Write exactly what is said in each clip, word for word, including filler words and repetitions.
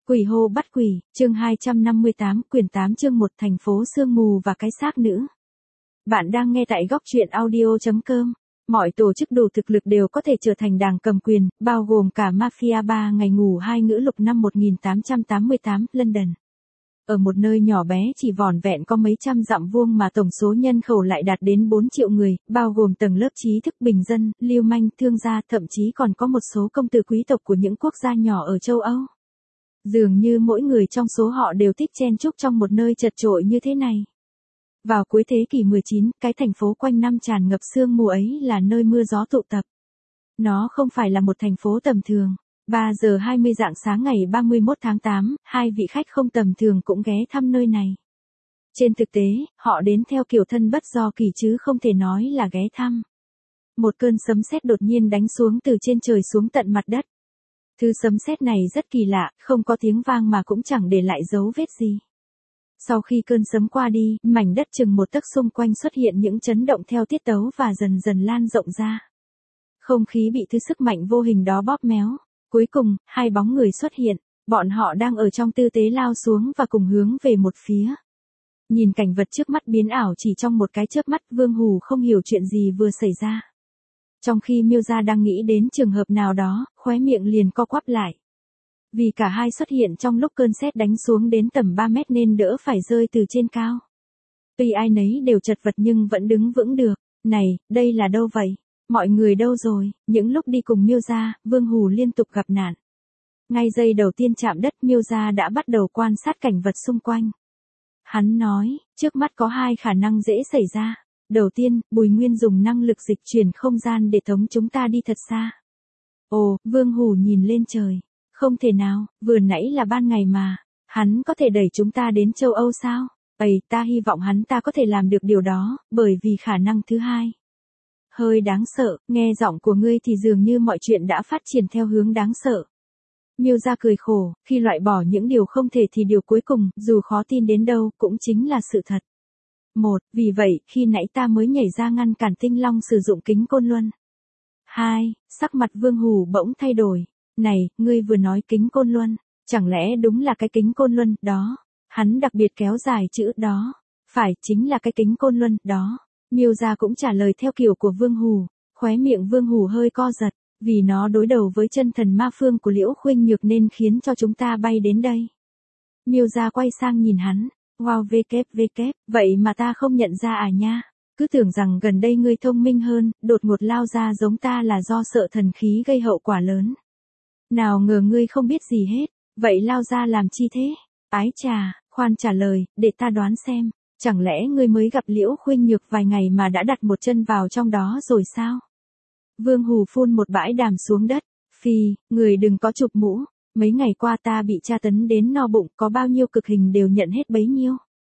Quỷ hô bắt quỷ, chương hai trăm năm mươi tám, quyển tám chương một, thành phố sương mù và cái xác nữ. Bạn đang nghe tại góc truyện audio chấm com. Mọi tổ chức đủ thực lực đều có thể trở thành đảng cầm quyền, bao gồm cả Mafia ba ngày ngủ hai ngữ lục năm một nghìn tám trăm tám mươi tám, London. Ở một nơi nhỏ bé chỉ vỏn vẹn có mấy trăm dặm vuông mà tổng số nhân khẩu lại đạt đến bốn triệu người, bao gồm tầng lớp trí thức bình dân, lưu manh, thương gia, thậm chí còn có một số công tử quý tộc của những quốc gia nhỏ ở châu Âu. Dường như mỗi người trong số họ đều thích chen chúc trong một nơi chật chội như thế này. Vào cuối thế kỷ mười chín, cái thành phố quanh năm tràn ngập sương mù ấy là nơi mưa gió tụ tập. Nó không phải là một thành phố tầm thường. ba giờ hai mươi rạng sáng ngày ba mươi mốt tháng tám, hai vị khách không tầm thường cũng ghé thăm nơi này. Trên thực tế, họ đến theo kiểu thân bất do kỳ chứ không thể nói là ghé thăm. Một cơn sấm sét đột nhiên đánh xuống từ trên trời xuống tận mặt đất. Thứ sấm sét này rất kỳ lạ, không có tiếng vang mà cũng chẳng để lại dấu vết gì. Sau khi cơn sấm qua đi, mảnh đất chừng một tấc xung quanh xuất hiện những chấn động theo tiết tấu và dần dần lan rộng ra. Không khí bị thứ sức mạnh vô hình đó bóp méo. Cuối cùng, hai bóng người xuất hiện, bọn họ đang ở trong tư thế lao xuống và cùng hướng về một phía. Nhìn cảnh vật trước mắt biến ảo chỉ trong một cái chớp mắt, Vương Hủ không hiểu chuyện gì vừa xảy ra. Trong khi Miêu Gia đang nghĩ đến trường hợp nào đó, khóe miệng liền co quắp lại. Vì cả hai xuất hiện trong lúc cơn sét đánh xuống đến tầm ba mét nên đỡ phải rơi từ trên cao. Tuy ai nấy đều chật vật nhưng vẫn đứng vững được. Này, đây là đâu vậy? Mọi người đâu rồi? Những lúc đi cùng Miêu Gia, Vương Hủ liên tục gặp nạn. Ngay giây đầu tiên chạm đất, Miêu Gia đã bắt đầu quan sát cảnh vật xung quanh. Hắn nói, trước mắt có hai khả năng dễ xảy ra. Đầu tiên, Bùi Nguyên dùng năng lực dịch chuyển không gian để tống chúng ta đi thật xa. Ồ, Vương Hủ nhìn lên trời. Không thể nào, vừa nãy là ban ngày mà. Hắn có thể đẩy chúng ta đến châu Âu sao? Ây, ta hy vọng hắn ta có thể làm được điều đó, bởi vì khả năng thứ hai. Hơi đáng sợ, nghe giọng của ngươi thì dường như mọi chuyện đã phát triển theo hướng đáng sợ. Miêu Gia cười khổ, khi loại bỏ những điều không thể thì điều cuối cùng, dù khó tin đến đâu, cũng chính là sự thật. Một, vì vậy, khi nãy ta mới nhảy ra ngăn cản Tinh Long sử dụng kính côn luân. Hai, sắc mặt Vương Hủ bỗng thay đổi. Này, ngươi vừa nói kính côn luân, chẳng lẽ đúng là cái kính côn luân đó? Hắn đặc biệt kéo dài chữ đó. Phải, chính là cái kính côn luân đó. Miêu Gia cũng trả lời theo kiểu của Vương Hủ, khóe miệng Vương Hủ hơi co giật, vì nó đối đầu với chân thần ma phương của Liễu Khuynh Nhược nên khiến cho chúng ta bay đến đây. Miêu Gia quay sang nhìn hắn, wow vê vê, vậy mà ta không nhận ra à nha, cứ tưởng rằng gần đây ngươi thông minh hơn, đột ngột lao ra giống ta là do sợ thần khí gây hậu quả lớn. Nào ngờ ngươi không biết gì hết, vậy lao ra làm chi thế? Ái chà, khoan trả lời, để ta đoán xem. Chẳng lẽ ngươi mới gặp Liễu Khuynh Nhược vài ngày mà đã đặt một chân vào trong đó rồi sao? Vương Hủ phun một bãi đàm xuống đất. Phi, người đừng có chụp mũ. Mấy ngày qua ta bị tra tấn đến no bụng, có bao nhiêu cực hình đều nhận hết bấy nhiêu.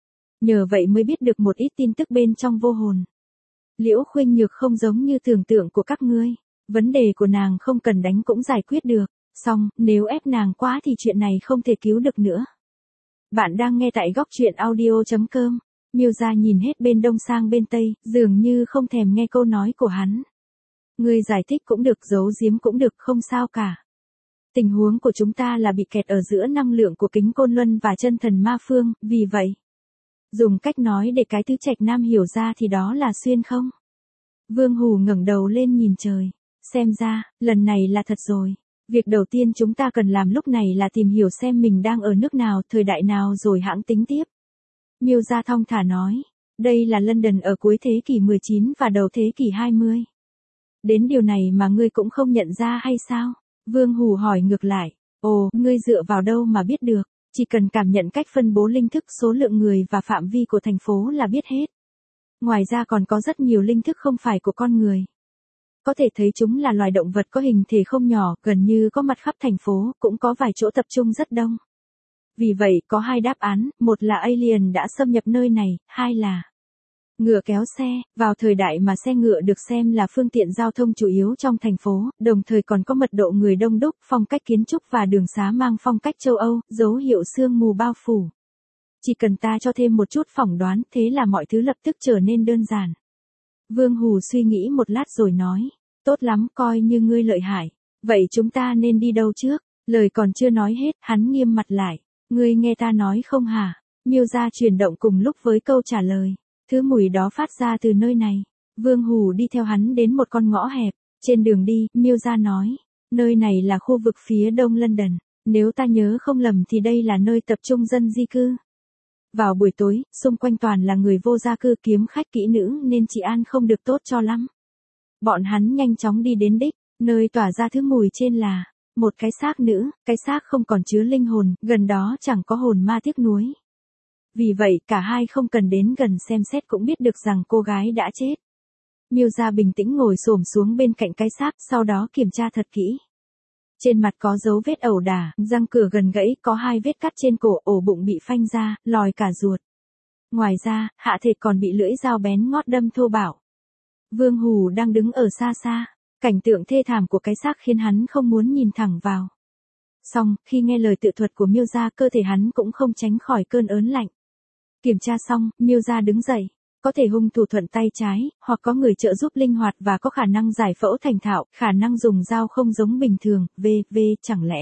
Nhờ vậy mới biết được một ít tin tức bên trong vô hồn. Liễu Khuynh Nhược không giống như tưởng tượng của các ngươi. Vấn đề của nàng không cần đánh cũng giải quyết được. Xong, nếu ép nàng quá thì chuyện này không thể cứu được nữa. Bạn đang nghe tại góc truyện audio chấm com. Miêu Gia nhìn hết bên đông sang bên tây, dường như không thèm nghe câu nói của hắn. Ngươi giải thích cũng được, giấu giếm cũng được, không sao cả. Tình huống của chúng ta là bị kẹt ở giữa năng lượng của kính côn luân và chân thần ma phương, vì vậy. Dùng cách nói để cái tứ trạch nam hiểu ra thì đó là xuyên không? Vương Hủ ngẩng đầu lên nhìn trời. Xem ra, lần này là thật rồi. Việc đầu tiên chúng ta cần làm lúc này là tìm hiểu xem mình đang ở nước nào, thời đại nào rồi hãng tính tiếp. Miêu Gia thong thả nói, đây là London ở cuối thế kỷ mười chín và đầu thế kỷ hai mươi. Đến điều này mà ngươi cũng không nhận ra hay sao? Vương Hủ hỏi ngược lại, ồ, ngươi dựa vào đâu mà biết được, chỉ cần cảm nhận cách phân bố linh thức, số lượng người và phạm vi của thành phố là biết hết. Ngoài ra còn có rất nhiều linh thức không phải của con người. Có thể thấy chúng là loài động vật có hình thể không nhỏ, gần như có mặt khắp thành phố, cũng có vài chỗ tập trung rất đông. Vì vậy, có hai đáp án, một là alien đã xâm nhập nơi này, hai là ngựa kéo xe. Vào thời đại mà xe ngựa được xem là phương tiện giao thông chủ yếu trong thành phố, đồng thời còn có mật độ người đông đúc, phong cách kiến trúc và đường xá mang phong cách châu Âu, dấu hiệu sương mù bao phủ. Chỉ cần ta cho thêm một chút phỏng đoán, thế là mọi thứ lập tức trở nên đơn giản. Vương Hủ suy nghĩ một lát rồi nói, tốt lắm, coi như ngươi lợi hại. Vậy chúng ta nên đi đâu trước? Lời còn chưa nói hết, hắn nghiêm mặt lại. Ngươi nghe ta nói không hả? Miêu gia chuyển động cùng lúc với câu trả lời. Thứ mùi đó phát ra từ nơi này. Vương Hủ đi theo hắn đến một con ngõ hẹp. Trên đường đi, Miêu gia nói. Nơi này là khu vực phía đông London. Nếu ta nhớ không lầm thì đây là nơi tập trung dân di cư. Vào buổi tối, xung quanh toàn là người vô gia cư kiếm khách kỹ nữ nên trị an không được tốt cho lắm. Bọn hắn nhanh chóng đi đến đích, nơi tỏa ra thứ mùi trên là một cái xác nữ, cái xác không còn chứa linh hồn, gần đó chẳng có hồn ma tiếc nuối. Vì vậy cả hai không cần đến gần xem xét cũng biết được rằng cô gái đã chết. Miêu gia bình tĩnh ngồi xổm xuống bên cạnh cái xác, sau đó kiểm tra thật kỹ. Trên mặt có dấu vết ẩu đả, răng cửa gần gãy, có hai vết cắt trên cổ, ổ bụng bị phanh ra, lòi cả ruột. Ngoài ra, hạ thể còn bị lưỡi dao bén ngót đâm thô bạo. Vương Hủ đang đứng ở xa xa, cảnh tượng thê thảm của cái xác khiến hắn không muốn nhìn thẳng vào. Xong, khi nghe lời tự thuật của Miêu gia, cơ thể hắn cũng không tránh khỏi cơn ớn lạnh. Kiểm tra xong, Miêu gia đứng dậy. Có thể hung thủ thuận tay trái, hoặc có người trợ giúp linh hoạt và có khả năng giải phẫu thành thạo, khả năng dùng dao không giống bình thường, v v chẳng lẽ.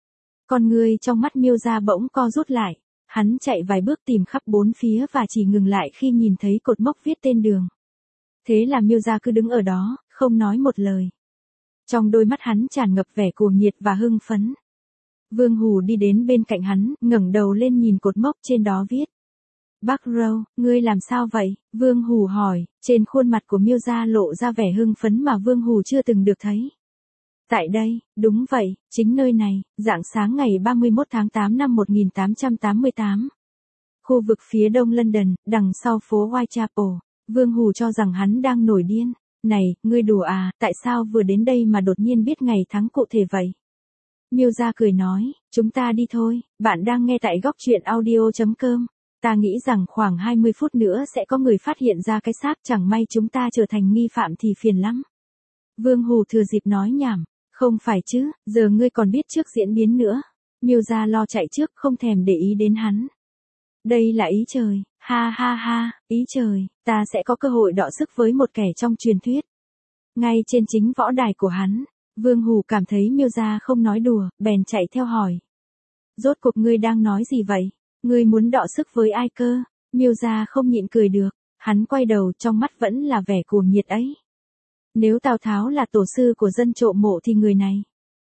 Con người trong mắt Miêu gia bỗng co rút lại. Hắn chạy vài bước tìm khắp bốn phía và chỉ ngừng lại khi nhìn thấy cột mốc viết tên đường. Thế là Miêu gia cứ đứng ở đó, không nói một lời. Trong đôi mắt hắn tràn ngập vẻ cuồng nhiệt và hưng phấn. Vương Hủ đi đến bên cạnh hắn, ngẩng đầu lên nhìn cột mốc trên đó viết. Barrow, ngươi làm sao vậy? Vương Hủ hỏi, trên khuôn mặt của Miêu gia lộ ra vẻ hưng phấn mà Vương Hủ chưa từng được thấy. Tại đây, đúng vậy, chính nơi này, rạng sáng ngày ba mươi mốt tháng tám năm một nghìn tám trăm tám mươi tám. Khu vực phía đông London, đằng sau phố Whitechapel, Vương Hủ cho rằng hắn đang nổi điên. Này, ngươi đùa à, tại sao vừa đến đây mà đột nhiên biết ngày tháng cụ thể vậy? Miêu gia cười nói, chúng ta đi thôi, bạn đang nghe tại góc truyện audio chấm com. Ta nghĩ rằng khoảng hai mươi phút nữa sẽ có người phát hiện ra cái xác, chẳng may chúng ta trở thành nghi phạm thì phiền lắm. Vương Hủ thừa dịp nói nhảm, không phải chứ, giờ ngươi còn biết trước diễn biến nữa. Miêu gia lo chạy trước không thèm để ý đến hắn. Đây là ý trời, ha ha ha, ý trời, ta sẽ có cơ hội đọ sức với một kẻ trong truyền thuyết. Ngay trên chính võ đài của hắn, Vương Hủ cảm thấy Miêu gia không nói đùa, bèn chạy theo hỏi. Rốt cuộc ngươi đang nói gì vậy? Ngươi muốn đọ sức với ai cơ? Miêu gia không nhịn cười được, hắn quay đầu, trong mắt vẫn là vẻ cuồng nhiệt ấy. Nếu Tào Tháo là tổ sư của dân trộm mộ thì người này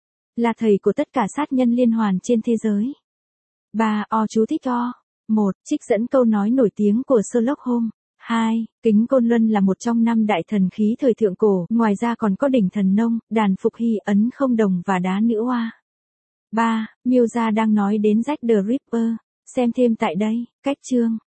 là thầy của tất cả sát nhân liên hoàn trên thế giới. ba. O chú thích o. một. Trích dẫn câu nói nổi tiếng của Sherlock Holmes. hai. Kính Côn Luân là một trong năm đại thần khí thời thượng cổ, ngoài ra còn có đỉnh thần nông, đàn phục hy, ấn không đồng và đá nữ hoa. ba. Miêu gia đang nói đến Jack the Ripper. Xem thêm tại đây, cách chương.